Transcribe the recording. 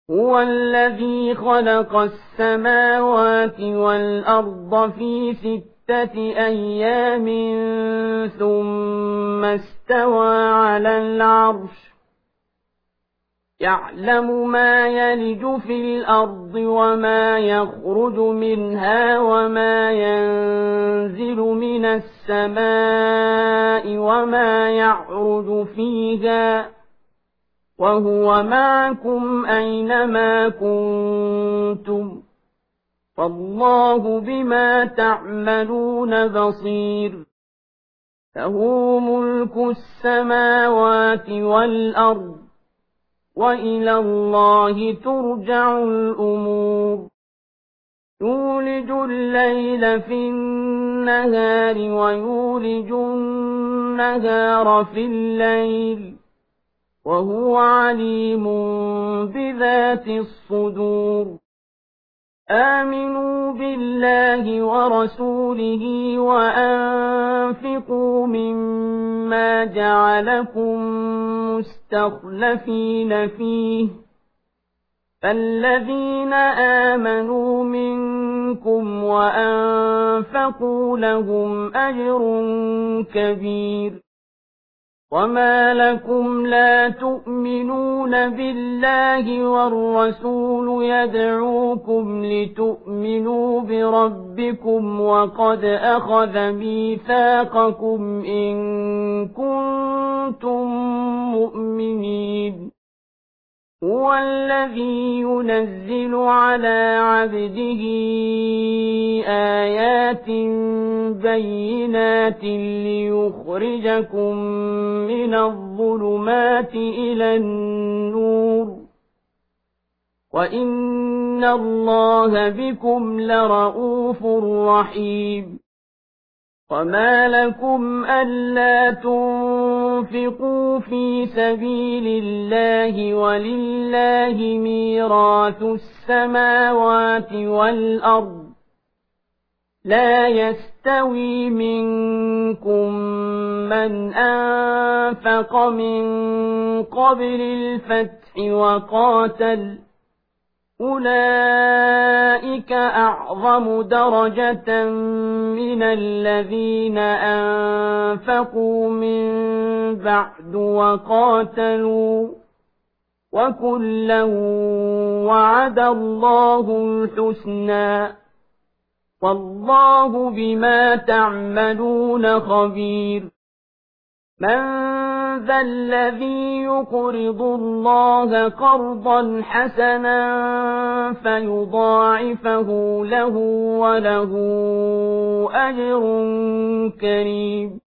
هو الذي خلق السماوات والأرض في 6 أيام ثم استوى على العرش يعلم ما يلج في الأرض وما يخرج منها وما ينزل من السماء وما يعرج فيها وهو معكم أينما كنتم والله بما تعملون بصير له ملك السماوات والأرض وإلى الله ترجع الأمور يولج الليل في النهار ويولج النهار في الليل وهو عليم بذات الصدور آمنوا بالله ورسوله وأنفقوا مما جعلكم مستخلفين فيه فالذين آمنوا منكم وأنفقوا لهم أجر كبير وما لكم لا تؤمنون بالله والرسول يدعوكم لتؤمنوا بربكم وقد أخذ ميثاقكم إن كنتم مؤمنين هو الذي ينزل على عبده آيات بينات ليخرجكم من الظلمات إلى النور وإن الله بكم لرءوف رحيم وما لكم ألا تنفقوا في سبيل الله ولله ميراث السماوات والأرض لا يستوي منكم من أنفق من قبل الفتح وقاتل أولئك أعظم درجة من الذين أنفقوا من بعد وقاتلوا وكلا وعد الله الحسنى والله بما تعملون خبير من ذا الذي يقرض الله قرضا حسنا فيضاعفه له وله أجر كريم